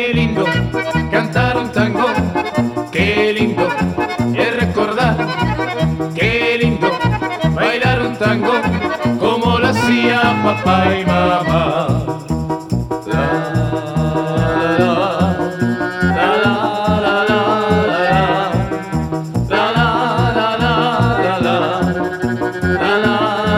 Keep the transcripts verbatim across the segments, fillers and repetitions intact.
Qué lindo cantar un tango, qué lindo es recordar, qué lindo bailar un tango como lo hacía papá y mamá. La, la, la, la, la, la, la, la, la, la, la, la, la.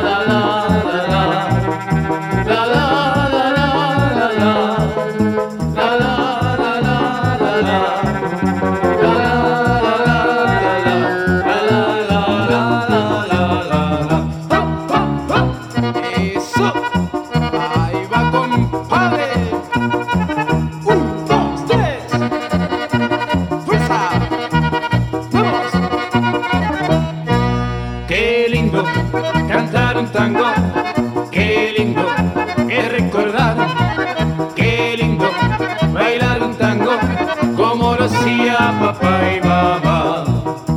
Qué lindo cantar un tango, qué lindo es recordar, qué lindo bailar un tango como lo hacía papá y mamá.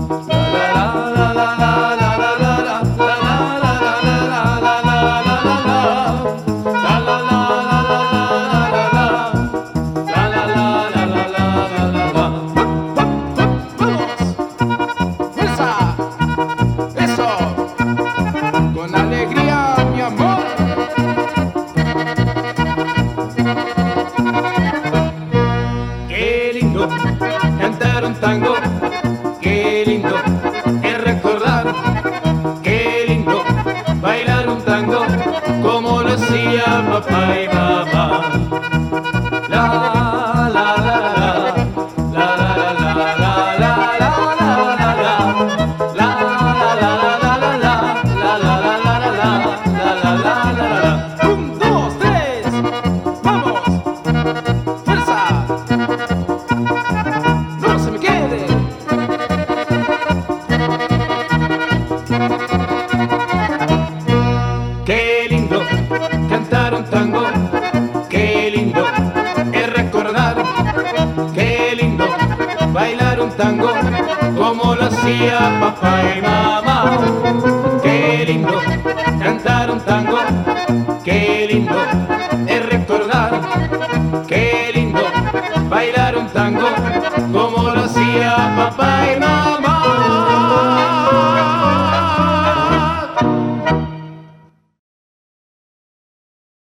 Con alegría, mi amor. Qué lindo cantar un tango, qué lindo es recordar, qué lindo bailar un tango como lo hacía papá y mamá. La, la, la, la, la, la, la, la, la, la, la, la, la. Un, dos, tres, vamos. Fuerza. No se me quede. Qué lindo cantar un tango, qué lindo es recordar, qué lindo bailar un tango como lo hacía papá y mamá.